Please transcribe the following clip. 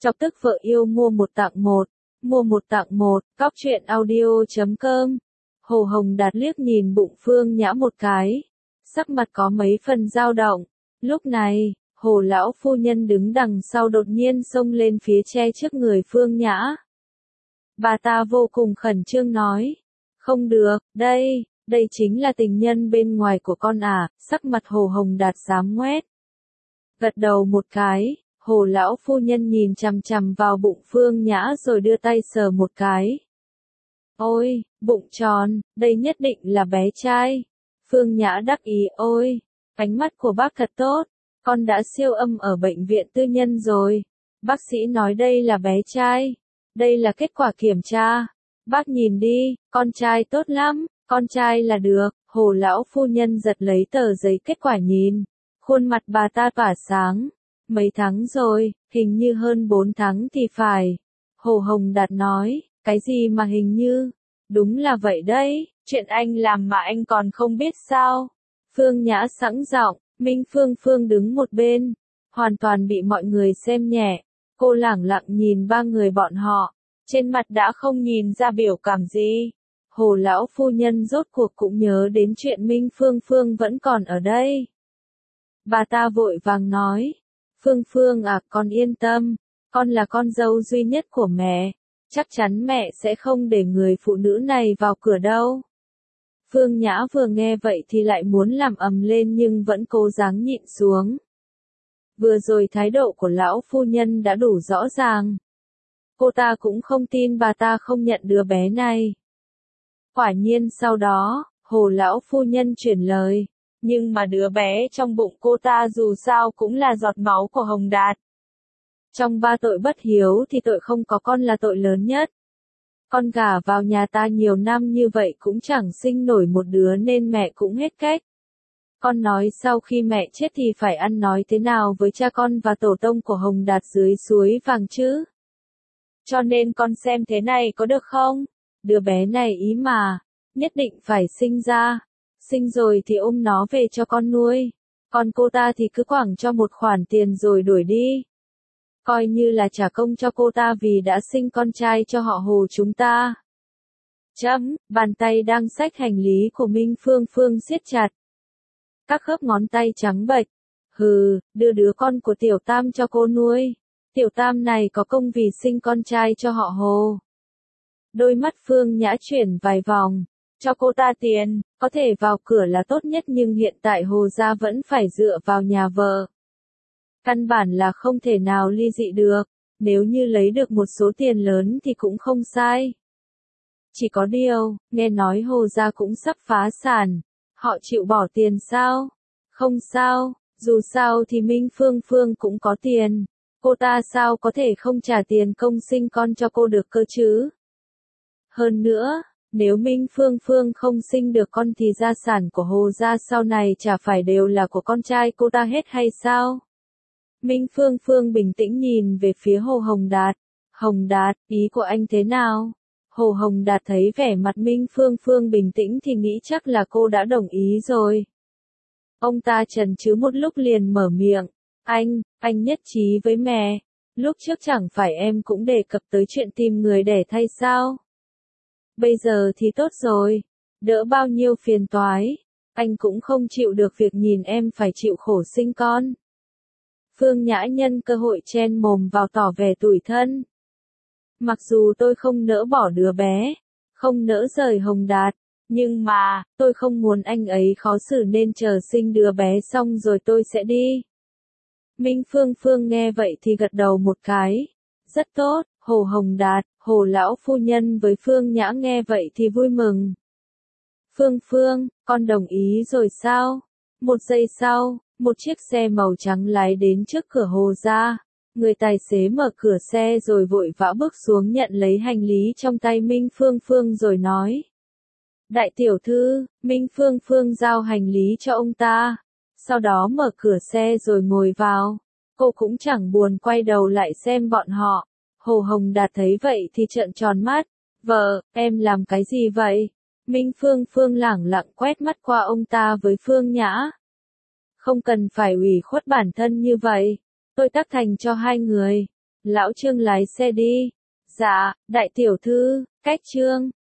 Chọc tức vợ yêu mua một tặng một. Mua một tặng một, cóc truyện audio.com. Hồ Hồng Đạt liếc nhìn bụng Phương Nhã một cái. Sắc mặt có mấy phần dao động. Lúc này, Hồ lão phu nhân đứng đằng sau đột nhiên xông lên phía che trước người Phương Nhã. Bà ta vô cùng khẩn trương nói. Không được, đây chính là tình nhân bên ngoài của con à, sắc mặt Hồ Hồng Đạt xám ngoét. Gật đầu một cái, Hồ lão phu nhân nhìn chằm chằm vào bụng Phương Nhã rồi đưa tay sờ một cái. Ôi, bụng tròn, đây nhất định là bé trai. Phương Nhã đắc ý, ôi, ánh mắt của bác thật tốt, con đã siêu âm ở bệnh viện tư nhân rồi. Bác sĩ nói đây là bé trai, đây là kết quả kiểm tra. Bác nhìn đi, con trai tốt lắm, con trai là được. Hồ lão phu nhân giật lấy tờ giấy kết quả nhìn, khuôn mặt bà ta tỏa sáng. Mấy tháng rồi, hình như hơn 4 tháng thì phải. Hồ Hồng Đạt nói, cái gì mà hình như, đúng là vậy đấy, chuyện anh làm mà anh còn không biết sao. Phương Nhã sẵn giọng, Minh Phương đứng một bên, hoàn toàn bị mọi người xem nhẹ. Cô lẳng lặng nhìn ba người bọn họ, trên mặt đã không nhìn ra biểu cảm gì. Hồ lão phu nhân rốt cuộc cũng nhớ đến chuyện Minh Phương vẫn còn ở đây. Bà ta vội vàng nói, Phương à, con yên tâm, con là con dâu duy nhất của mẹ, chắc chắn mẹ sẽ không để người phụ nữ này vào cửa đâu. Phương Nhã vừa nghe vậy thì lại muốn làm ầm lên nhưng vẫn cố gắng nhịn xuống. Vừa rồi thái độ của lão phu nhân đã đủ rõ ràng. Cô ta cũng không tin bà ta không nhận đứa bé này. Quả nhiên sau đó, Hồ lão phu nhân chuyển lời. Nhưng mà đứa bé trong bụng cô ta dù sao cũng là giọt máu của Hồng Đạt. Trong 3 tội bất hiếu thì tội không có con là tội lớn nhất. Con gả vào nhà ta nhiều năm như vậy cũng chẳng sinh nổi một đứa nên mẹ cũng hết cách. Con nói sau khi mẹ chết thì phải ăn nói thế nào với cha con và tổ tông của Hồng Đạt dưới suối vàng chứ? Cho nên con xem thế này có được không? Đứa bé này ý mà, nhất định phải sinh ra. Sinh rồi thì ôm nó về cho con nuôi. Còn cô ta thì cứ quẳng cho một khoản tiền rồi đuổi đi. Coi như là trả công cho cô ta vì đã sinh con trai cho họ Hồ chúng ta. Bàn tay đang xách hành lý của Minh Phương siết chặt. Các khớp ngón tay trắng bệch. Đưa đứa con của Tiểu Tam cho cô nuôi. Tiểu Tam này có công vì sinh con trai cho họ Hồ. Đôi mắt Phương Nhã chuyển vài vòng. Cho cô ta tiền, có thể vào cửa là tốt nhất nhưng hiện tại Hồ gia vẫn phải dựa vào nhà vợ. Căn bản là không thể nào ly dị được, nếu như lấy được một số tiền lớn thì cũng không sai. Chỉ có điều, nghe nói Hồ gia cũng sắp phá sản, họ chịu bỏ tiền sao? Không sao, dù sao thì Minh Phương cũng có tiền, cô ta sao có thể không trả tiền công sinh con cho cô được cơ chứ? Hơn nữa, nếu Minh Phương không sinh được con thì gia sản của Hồ gia sau này chả phải đều là của con trai cô ta hết hay sao? Minh Phương bình tĩnh nhìn về phía Hồ Hồng Đạt. Hồng Đạt, ý của anh thế nào? Hồ Hồng Đạt thấy vẻ mặt Minh Phương bình tĩnh thì nghĩ chắc là cô đã đồng ý rồi. Ông ta chần chừ một lúc liền mở miệng. Anh nhất trí với mẹ. Lúc trước chẳng phải em cũng đề cập tới chuyện tìm người để thay sao? Bây giờ thì tốt rồi, đỡ bao nhiêu phiền toái, anh cũng không chịu được việc nhìn em phải chịu khổ sinh con. Phương Nhã nhân cơ hội chen mồm vào tỏ vẻ tủi thân. Mặc dù tôi không nỡ bỏ đứa bé, không nỡ rời Hồng Đạt, nhưng mà, tôi không muốn anh ấy khó xử nên chờ sinh đứa bé xong rồi tôi sẽ đi. Minh Phương nghe vậy thì gật đầu một cái. Rất tốt, Hồ Hồng Đạt, Hồ lão phu nhân với Phương Nhã nghe vậy thì vui mừng. Phương, con đồng ý rồi sao? Một giây sau, một chiếc xe màu trắng lái đến trước cửa Hồ gia. Người tài xế mở cửa xe rồi vội vã bước xuống nhận lấy hành lý trong tay Minh Phương rồi nói. Đại tiểu thư, Minh Phương giao hành lý cho ông ta. Sau đó mở cửa xe rồi ngồi vào. Cô cũng chẳng buồn quay đầu lại xem bọn họ. Hồ Hồng Đạt thấy vậy thì trợn tròn mắt. Vợ, em làm cái gì vậy? Minh Phương lẳng lặng quét mắt qua ông ta với Phương Nhã. Không cần phải ủy khuất bản thân như vậy. Tôi tác thành cho hai người. Lão Trương lái xe đi. Dạ, đại tiểu thư, cách Trương.